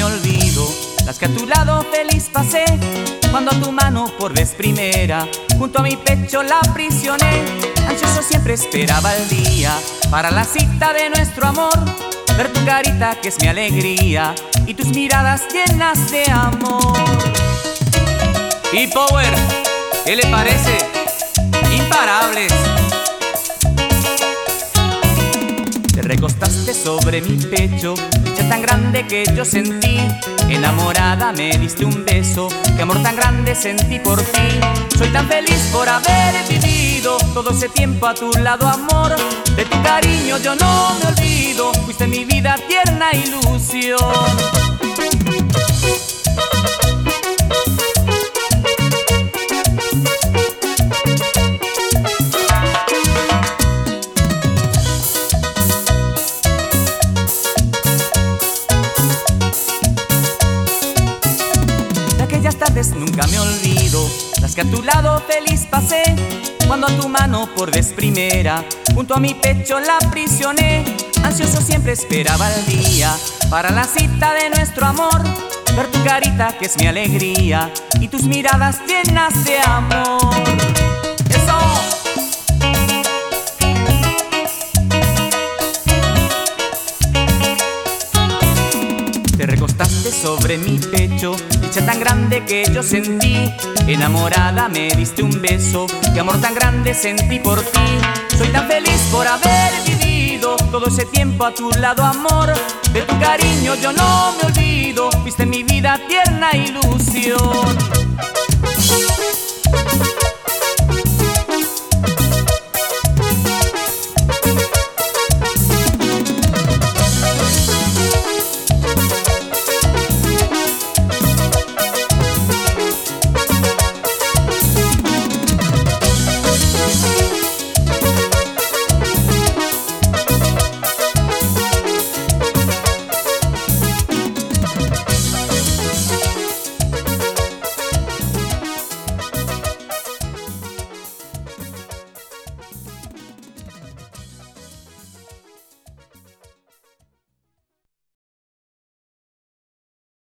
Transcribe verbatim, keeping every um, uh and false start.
me olvido, las que a tu lado feliz pasé, cuando a tu mano por vez primera junto a mi pecho la aprisioné. Ansioso siempre esperaba el día para la cita de nuestro amor, ver tu carita que es mi alegría y tus miradas llenas de amor. Y Power, ¿qué le parece? Imparables. Te recostaste sobre mi pecho, dicha tan grande que yo sentí. Enamorada me diste un beso, qué amor tan grande sentí por ti. Soy tan feliz por haber vivido todo ese tiempo a tu lado, amor. De tu cariño yo no me olvido, fuiste mi vida tierna ilusión. Aquellas tardes nunca me olvido, las que a tu lado feliz pasé, cuando a tu mano por vez primera junto a mi pecho la aprisioné. Ansioso siempre esperaba el día para la cita de nuestro amor, ver tu carita que es mi alegría y tus miradas llenas de amor. ¡Eso! Te recostaste sobre mi pecho, dicha tan grande que yo sentí. Enamorada me diste un beso, qué amor tan grande sentí por ti. Soy tan feliz por haber vivido todo ese tiempo a tu lado, amor. De tu cariño yo no me olvido, fuiste mi vida tierna ilusión.